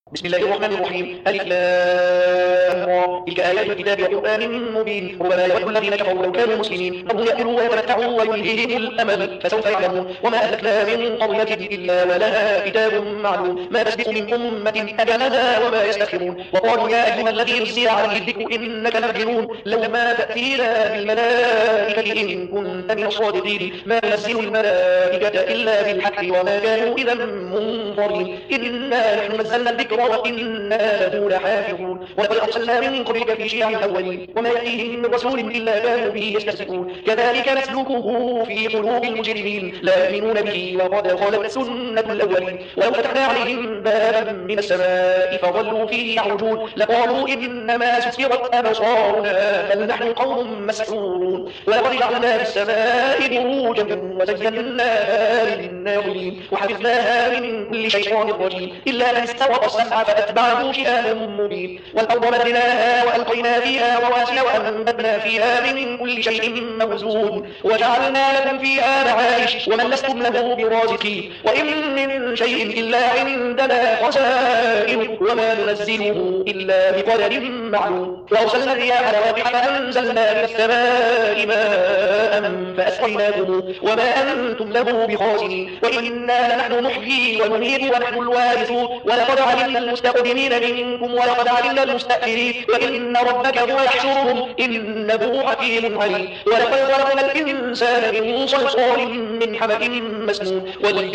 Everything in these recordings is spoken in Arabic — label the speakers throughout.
Speaker 1: بسم الله الرحمن الرحيم. ألف لام را. تلك آيات الكتاب وقرآن مبين. ربما يود الذين كفروا لو كانوا مسلمين هم يأكلوا ويتمتعوا ويلهيهم الأمل فسوف يعلمون. وما أهلكنا من قرية إلا ولها كتاب معلوم ما تسبق من أمة أجلها وما يستأخرون. وقالوا يا أيها الذي نزل عليه الذكر إنك لمجنون لو ما تأتينا بالملائكة إن كنت من الصادقين ما ننزل الملائكة إلا بالحق وما كانوا إذا منظرين. إنا نحن نزلنا الذكر وإنا له لحافظون. ولقد أرسلنا من قبلك في شيع الأولين وما يأتيهم من رسول إلا كانوا به يستهزئون. كذلك نسلكه في قلوب المجرمين لا يؤمنون به وقد خلت سنة الأولين. ولو فتحنا عليهم بابا من السماء فظلوا فيه يعرجون لقالوا إنما سكرت أبصارنا بل نحن قوم مسحورون. ولقد جعلنا في السماء بروجا وزيناها للناظرين وحفظناها من كل شيطان رجيم إلا من استوى السمع فأتبعه شهاب مبين. والأرض مددناها وألقينا فيها رواسي وأنبتنا فيها من كل شيء موزون وجعلنا لكم فيها معايش ومن لستم له برازقين. وإن من شيء إلا عندنا خزائنه وما ننزله إلا بقدر معلوم. وأرسلنا الرياح لواقح فأنزلنا من السماء ماء فأسقيناكم وما أنتم له بخازنين. وإنا لنحن نحيي ونميت ونحن الوارثون. ولقد علمنا المستقدمين منكم ولقد علمنا المستأخرين وإن ربك هو يحشرهم إنه حكيم عليم. ولقد خلقنا الإنسان من صلصال من حمأ مسنون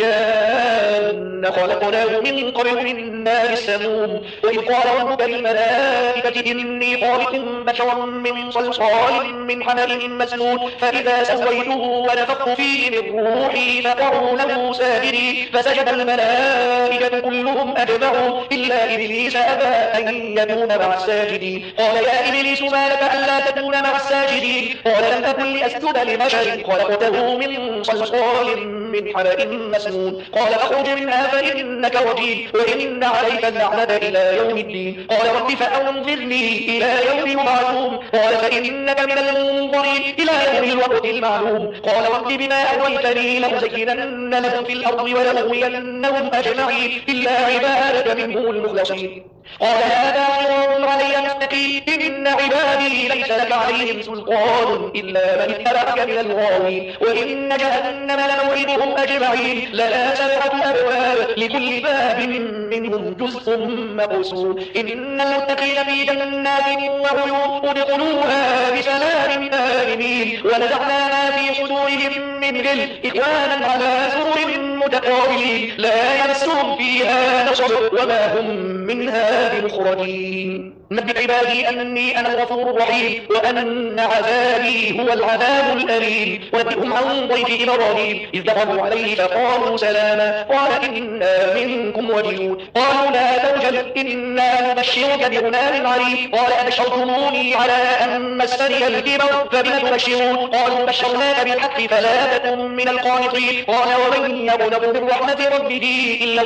Speaker 1: والجان خلقناه من قبل من نار السموم. وإذ قال ربك للملائكة إني خالق بشرا من صلصال من حمأ مسنون فإذا سويته ونفخت فيه من روحي فقعوا له ساجدين فسجد الملائكة كلهم أجمعون إلا إبليس أبى أن يكون مع الساجدين. قال يا إبليس ما لك ألا تكون مع الساجدين؟ قال لم أكن لأسجد لبشر خلقته من صلصال من حمأ مسنون. قال فاخرج منها فإنك رجيم وإن عليك اللعنة إلى يوم الدين. قال رب فأنظرني إلى يوم يبعثون. قال فإنك من المنظرين إلى يوم الوقت المعلوم. قال رب بما أغويتني لأزينن لهم في الأرض ولأغوينهم أجمعين إلا عبادك منهم المخلصين. قال هذا عرض علي مستقيم إن عبادي ليس لك عليهم سلطان إلا من اتبعك من الغاوين. وإن جهنم لموعدهم أجمعين لها 7 أبواب لكل باب منهم جزء مقسوم. إن المتقين في جنات وعيون ادخلوها بسلام آمنين. ونزعنا ما في صدورهم من غل إخوانا على سرر متقابلين لا يمسهم فيها نصب وما هم منها بمخرجين. نبئ عبادي أني أنا الغفور الرحيم وأن عذابي هو العذاب الأليم. ونبئهم عن ضيف إبراهيم إذ دخلوا عليه فقالوا سلاما قال إنا منكم وجلون. قالوا لا توجل إنا نبشرك بغلام عليم. قال أبشرتموني على أن مسني الكبر فبم تبشرون؟ قالوا بشرناك بالحق فلا تكن من القانطين. قال ومن يقنط من رحمة ربه إلا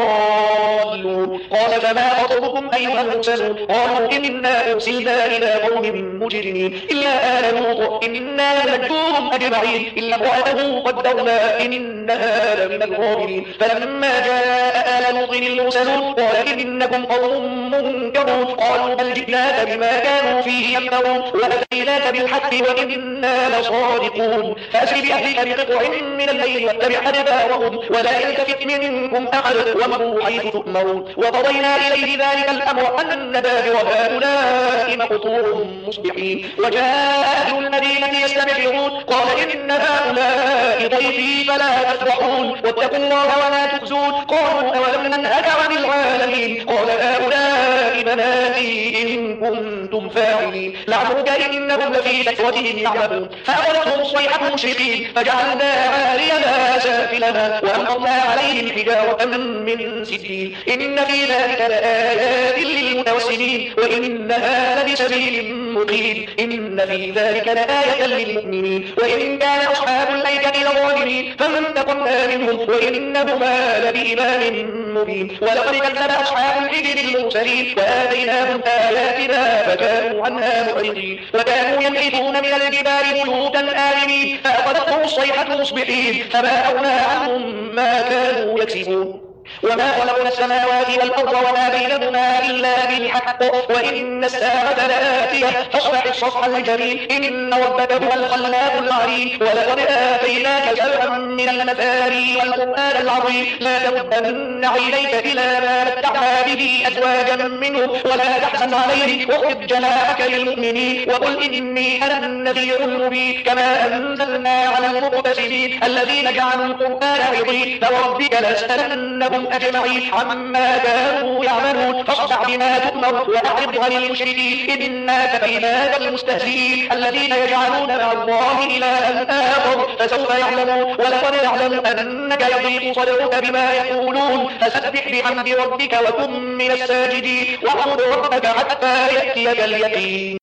Speaker 1: الضالون. قال فما خطبكم أيها المرسلون؟ قالوا إنا أرسلنا إلى قوم مجرمين إلا آل لوط إنا لنجوهم أجمعين إلا امرأته قدرنا إنها لمن الغابرين. فلما جاء آل لوط المرسلون قال إنكم قوم منكرون. قالوا بل جئناك بما كانوا فيه يمنعون وأتيناك بالحق وإنا لصادقون. فأسر بأهلك بقطع من الليل واتبع أدبارهم ولا يلتفت منكم أحد وامضوا حيث تؤمرون. وقضينا إليه ذلك الأمر أن دابر هؤلاء مقطوع مصبحين. وجاء أهل المدينة يستبشرون قال إن هؤلاء ضيفي فلا تفرحون واتقوا الله ولا تخزون. قالوا أولم ننهك عن العالمين؟ قال هؤلاء بناتي إن كنتم فاعلين. لعمرك إنهم لفي سكرتهم يعمهون. فأخذتهم الصيحة مشرقين فجعلنا عاليها سافلها وأمطرنا عليهم حجارة من سجيل. إن في ذلك لآيات للمتوسمين وإنها لبسبيل مقيم. إن في ذلك لآية للمؤمنين. وإن كان أصحاب الأيكة لظالمين فانتقمنا منهم وإنهما لبإمام مبين. ولقد كذب أصحاب الحجر المرسلين وآتيناهم آياتنا فكانوا عنها معرضين. وكانوا ينحتون من الجبال بيوتا آمنين فأخذتهم الصيحة مصبحين فما أغنى عنهم ما كانوا يكسبون. وما خلقنا السماوات والأرض وما بينهما إلا بالحق وإن الساعة لآتية فاصفح الصفح الجميل إن ربك هو الخلاق العليم ولقد آتيناك سبعا من المثاني والقرآن العظيم لا تمدن عينيك إلى ما متعنا به أزواجا منهم ولا تحزن عليه واخفض جناحك للمؤمنين وقل إني أنا النذير المبين كما أنزلنا على المقتسمين الذين جعلوا القرآن عظيم فوربك لنسألنهم أجمعين عما كانوا يعملون فاصدع بما تؤمر وأعرض عن المشركين إنا كفيناك المستهزئين الذين يجعلون مع الله إلها آخر فسوف يعلمون ولقد يعلم أنك يضيق صدرك بما يقولون فسبح بحمد ربك وكن من الساجدين واعبد ربك حتى يأتيك اليقين.